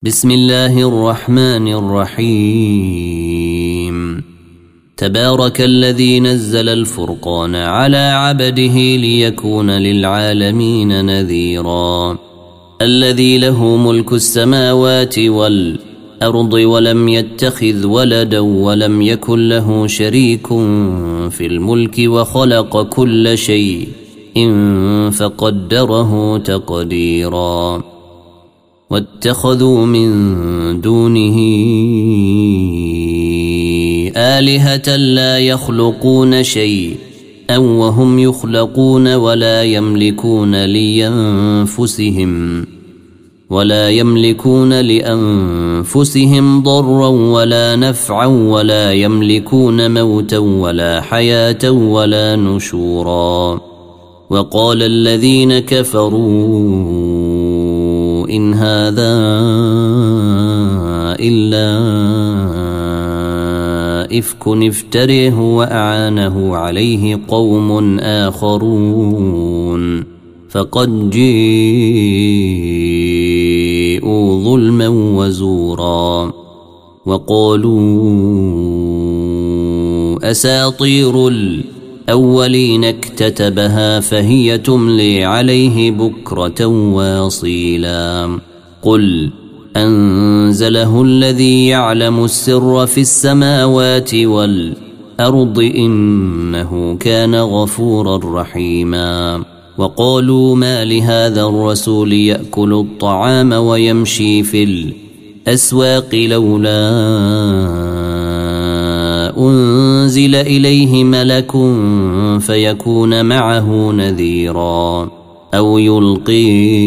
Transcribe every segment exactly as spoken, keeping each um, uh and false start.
بسم الله الرحمن الرحيم. تبارك الذي نزل الفرقان على عبده ليكون للعالمين نذيرا. الذي له ملك السماوات والأرض ولم يتخذ ولدا ولم يكن له شريك في الملك وخلق كل شيء فقدره تقديرا. واتخذوا من دونه آلهة لا يخلقون شيئا وهم يخلقون ولا يملكون لأنفسهم ولا يملكون لأنفسهم ضرا ولا نفعا ولا يملكون موتا ولا حياة ولا نشورا. وقال الذين كفروا إن هذا إلا إفك افتريه وأعانه عليه قوم آخرون فقد جيءوا ظلما وزورا. وقالوا أساطير الأولين اكتتبها فهي تملي عليه بكرة واصيلا. قل أنزله الذي يعلم السر في السماوات والأرض إنه كان غفورا رحيما. وقالوا ما لهذا الرسول يأكل الطعام ويمشي في الأسواق لولا أنزل إليه ملك فيكون معه نذيرا أو يلقي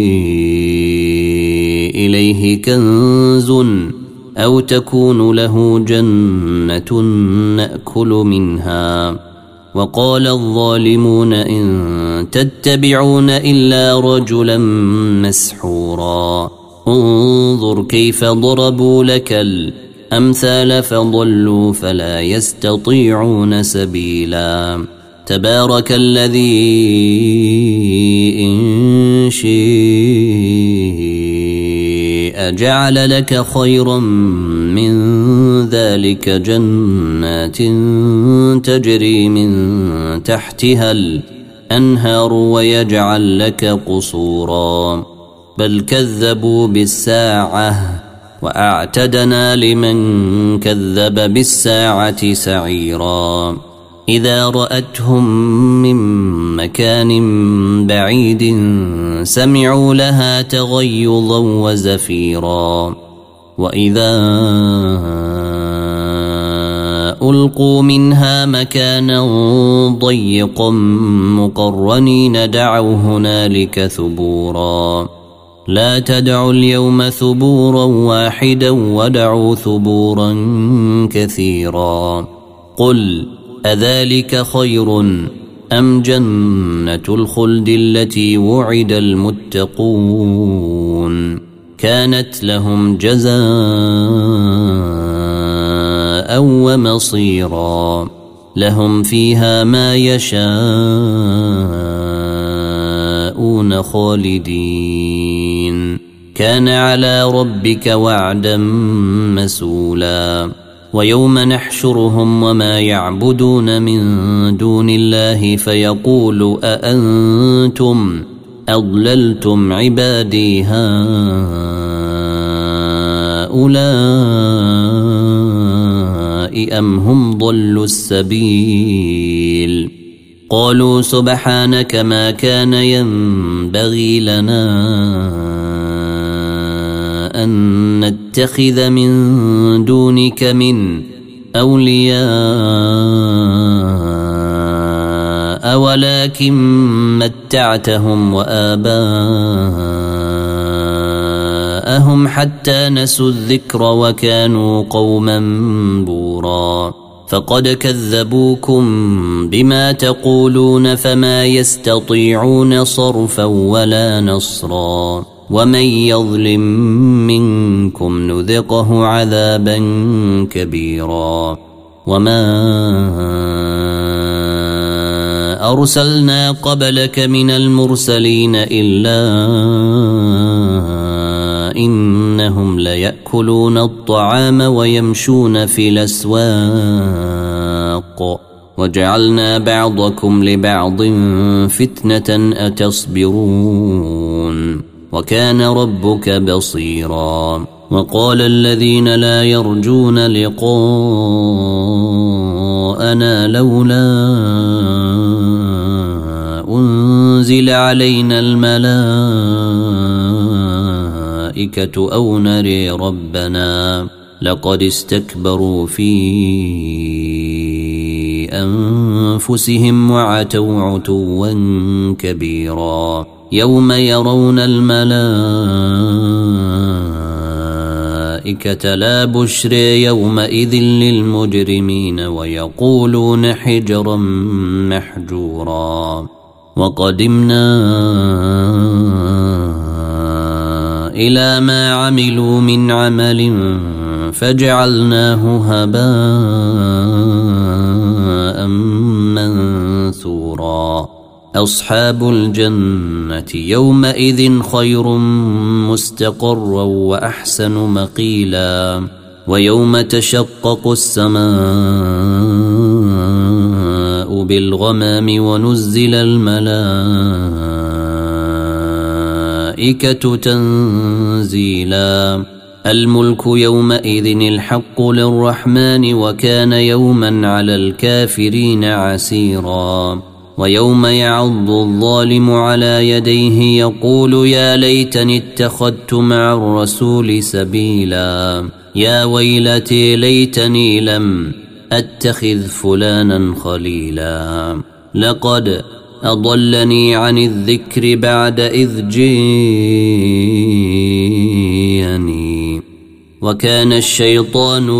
إليه كنز أو تكون له جنة نأكل منها. وقال الظالمون إن تتبعون إلا رجلا مسحورا. انظر كيف ضربوا لك الأمثال فضلوا فلا يستطيعون سبيلا. تبارك الذي إن شيء جعل لك خيرا من ذلك جنات تجري من تحتها الأنهار ويجعل لك قصورا. بل كذبوا بالساعة وأعتدنا لمن كذب بالساعة سعيرا. إذا رأتهم من مكان بعيد سمعوا لها تغيظا وزفيرا. وإذا ألقوا منها مكانا ضيقا مقرنين دعوا هنالك ثبورا. لا تدعوا اليوم ثبورا واحدا ودعوا ثبورا كثيرا. قل أذلك خير أم جنة الخلد التي وعد المتقون كانت لهم جزاء ومصيرا. لهم فيها ما يشاءون خالدين كان على ربك وعدا مسؤولا. ويوم نحشرهم وما يعبدون من دون الله فيقول أأنتم أضللتم عبادي هؤلاء أم هم ضلوا السبيل. قالوا سبحانك ما كان ينبغي لنا أن نتخذ من دونك من أولياء ولكن متعتهم وآباءهم حتى نسوا الذكر وكانوا قوما بورا. فقد كذبوكم بما تقولون فما يستطيعون صرفا ولا نصرا. ومن يظلم منكم نذقه عذابا كبيرا. وما أرسلنا قبلك من المرسلين إلا وإنهم ليأكلون الطعام ويمشون في الأسواق وجعلنا بعضكم لبعض فتنة أتصبرون وكان ربك بصيرا. وقال الذين لا يرجون لقاءنا لولا أنزل علينا الملائكة أو نري ربنا لقد استكبروا في أنفسهم وعتوا عتوا كبيرا. يوم يرون الملائكة لا بشر يومئذ للمجرمين ويقولون حجرا محجورا. وقدمنا إلى ما عملوا من عمل فجعلناه هباء منثورا. أصحاب الجنة يومئذ خير مستقرا وأحسن مقيلا. ويوم تشقق السماء بالغمام ونزل الملائكة تنزيلا. الملك يومئذ الحق للرحمن وكان يوما على الكافرين عسيرا. ويوم يعض الظالم على يديه يقول يا ليتني اتخذت مع الرسول سبيلا. يا ويلتي ليتني لم أتخذ فلانا خليلا لقد أضلني عن الذكر بعد إذ جيني وكان الشيطان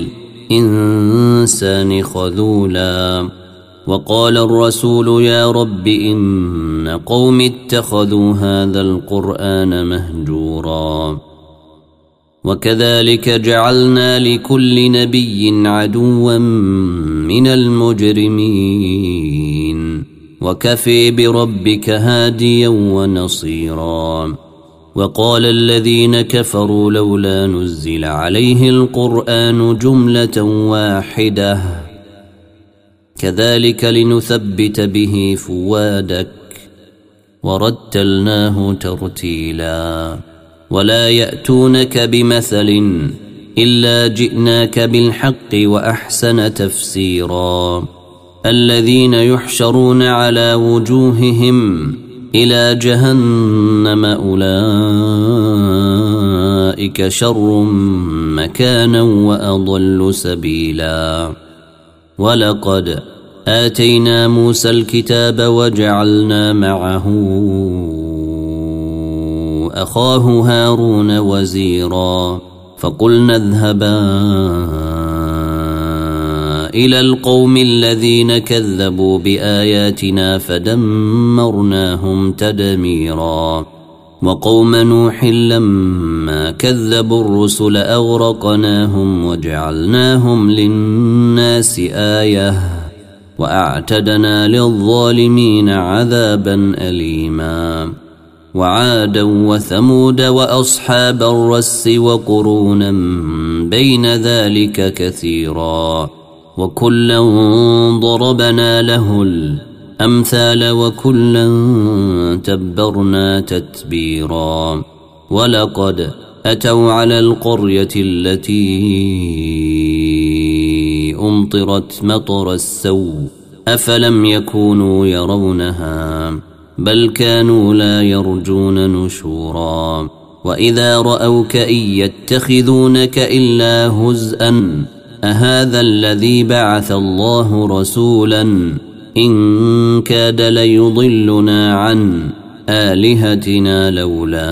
للإنسان خذولا. وقال الرسول يا رب إن قوم اتخذوا هذا القرآن مهجورا. وكذلك جعلنا لكل نبي عدوا من المجرمين وكفي بربك هاديا ونصيرا. وقال الذين كفروا لولا نزل عليه القرآن جملة واحدة كذلك لنثبت به فؤادك ورتلناه ترتيلا. ولا يأتونك بمثل إلا جئناك بالحق وأحسن تفسيرا. الذين يحشرون على وجوههم إلى جهنم أولئك شر مكانا وأضل سبيلا. ولقد آتينا موسى الكتاب وجعلنا معه أخاه هارون وزيرا. فقلنا اذهبا إلى القوم الذين كذبوا بآياتنا فدمرناهم تدميرا. وقوم نوح لما كذبوا الرسل أغرقناهم وجعلناهم للناس آية وأعتدنا للظالمين عذابا أليما. وعادا وثمود وأصحاب الرس وقرونا بين ذلك كثيرا. وكلا ضربنا له الأمثال وكلا تبرنا تتبيرا. ولقد أتوا على القرية التي أمطرت مطر السوء أفلم يكونوا يرونها بل كانوا لا يرجون نشورا. وإذا رأوك إن يتخذونك إلا هزءا أهذا الذي بعث الله رسولا إن كاد ليضلنا عن آلهتنا لولا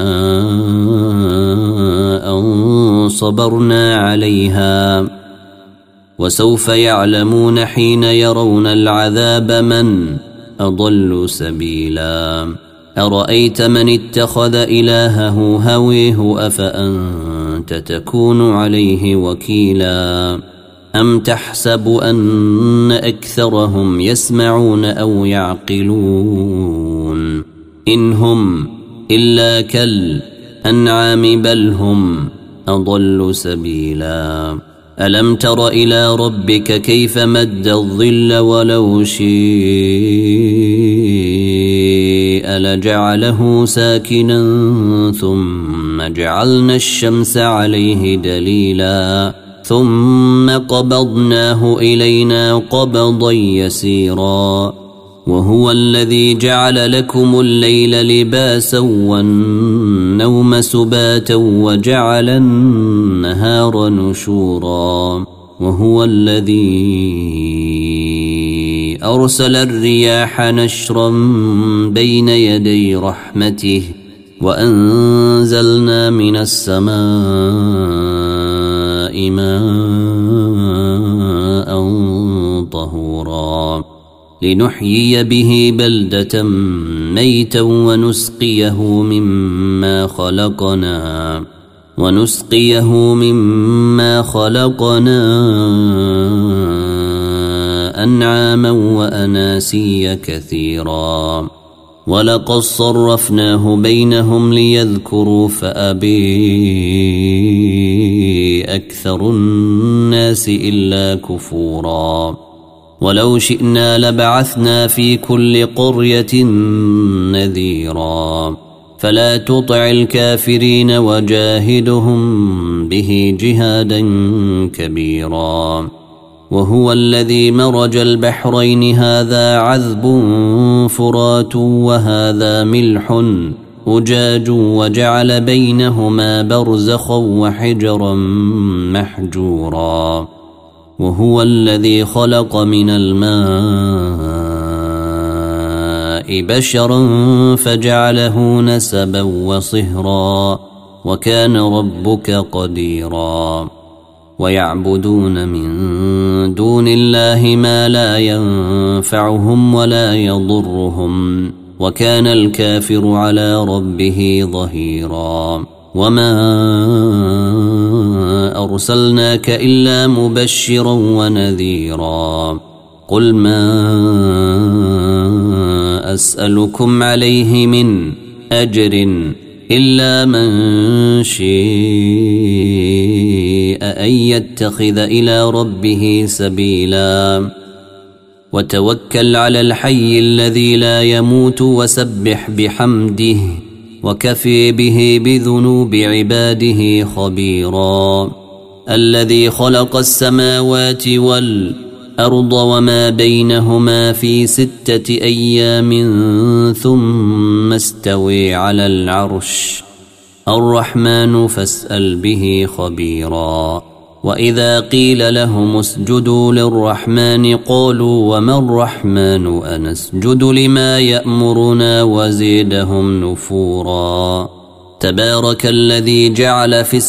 أن صبرنا عليها. وسوف يعلمون حين يرون العذاب من أضل سبيلا. أرأيت من اتخذ إلهه هويه أفأنت تكون عليه وكيلا. أم تحسب أن أكثرهم يسمعون أو يعقلون إن هم إلا الأنعام بل هم أضل سبيلا ألم تر إلى ربك كيف مد الظل ولو شيء لجعله ساكنا ثم جعلنا الشمس عليه دليلا ثم قبضناه إلينا قبضا يسيرا وهو الذي جعل لكم الليل لباسا والنوم سباتا وجعل النهار نشورا وهو الذي أرسل الرياح نشرا بين يدي رحمته وأنزلنا من السماء ماء طهورا لنحيي به بلدة ميتا ونسقيه مما خلقنا ونسقيه مما خلقنا أنعاما وأناسيا كثيرا ولقد صرفناه بينهم ليذكروا فأبي أكثر الناس إلا كفورا ولو شئنا لبعثنا في كل قرية نذيرا فلا تطع الكافرين وجاهدهم به جهادا كبيرا وهو الذي مرج البحرين هذا عذب فرات وهذا ملح أجاج وجعل بينهما برزخا وحجرا محجورا وهو الذي خلق من الماء بشرا فجعله نسبا وصهرا وكان ربك قديرا ويعبدون من دون الله ما لا ينفعهم ولا يضرهم وكان الكافر على ربه ظهيرا وما أرسلناك إلا مبشرا ونذيرا قل ما أسألكم عليه من أجر إلا من شاء أن يتخذ إلى ربه سبيلا وتوكل على الحي الذي لا يموت وسبح بحمده وكفي به بذنوب عباده خبيرا الذي خلق السماوات والأرض وما بينهما في ستة أيام ثم استوي على العرش الرحمن فاسأل به خبيرا وإذا قيل لهم اسجدوا للرحمن قالوا وما الرحمن أنسجد لما يأمرنا وزيدهم نفورا تبارك الذي جعل في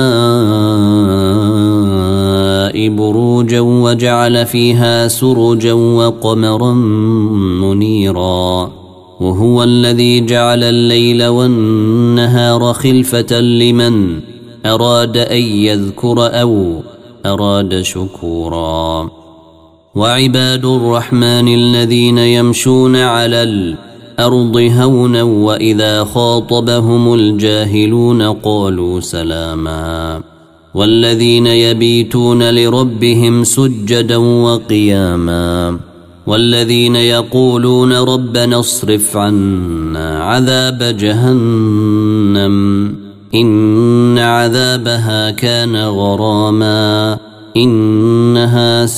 السماء بروجا وجعل فيها سرجا وقمرا منيرا وهو الذي جعل الليل والنهار خلفة لمن أراد أن يذكر أو أراد شكورا وعباد الرحمن الذين يمشون على الأرض هونا وإذا خاطبهم الجاهلون قالوا سلاما والذين يبيتون لربهم سجدا وقياما والذين يقولون ربنا اصرف عنا عذاب جهنم إن عذابها كان غراما إنها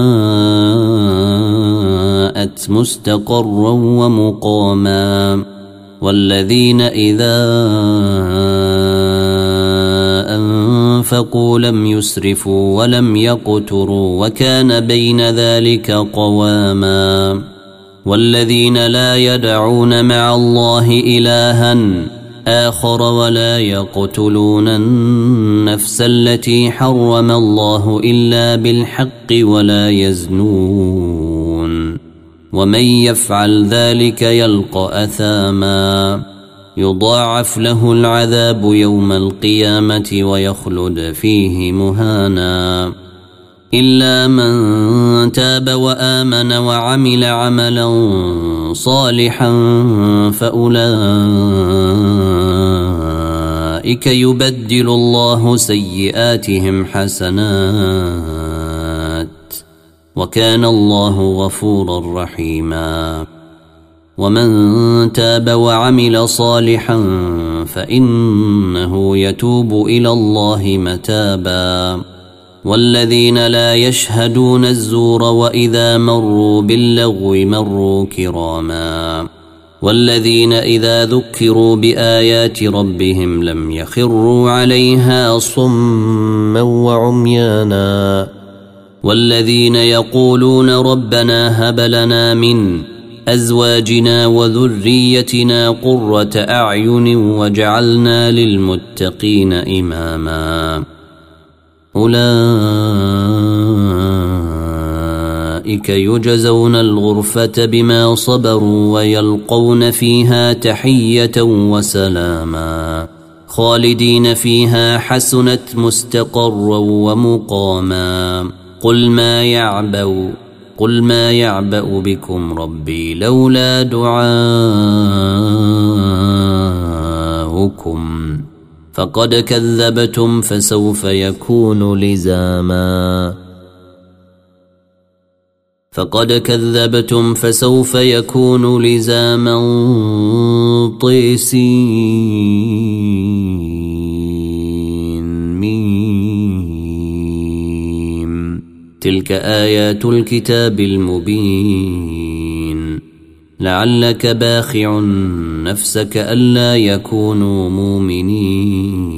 ساءت مستقرا ومقاما والذين إذا أنفقوا لم يسرفوا ولم يقتروا وكان بين ذلك قواما والذين لا يدعون مع الله إلها آخر ولا يقتلون النفس التي حرم الله إلا بالحق ولا يزنون ومن يفعل ذلك يلقى أثاما يضاعف له العذاب يوم القيامة ويخلد فيه مهانا إلا من تاب وآمن وعمل عملا صالحا فأولئك أولئك يبدل الله سيئاتهم حسنات وكان الله غفورا رحيما. ومن تاب وعمل صالحا فإنه يتوب إلى الله متابا. والذين لا يشهدون الزور وإذا مروا باللغو مروا كراما. والذين إذا ذكروا بآيات ربهم لم يخروا عليها صما وعميانا. والذين يقولون ربنا هب لنا من أزواجنا وذريتنا قرة أعين وجعلنا للمتقين إماما. أولئك يجزون الغرفة بما صبروا ويلقون فيها تحية وسلاما خالدين فيها حسنت مستقرا ومقاما. قل ما يعبأ قل ما يعبأ بكم ربي لولا دعاؤكم فقد كذبتم فسوف يكون لزاما فقد كذبتم فسوف يكون لزاما طيسين ميم. تلك آيات الكتاب المبين لعلك باخع نفسك ألا يكونوا مؤمنين.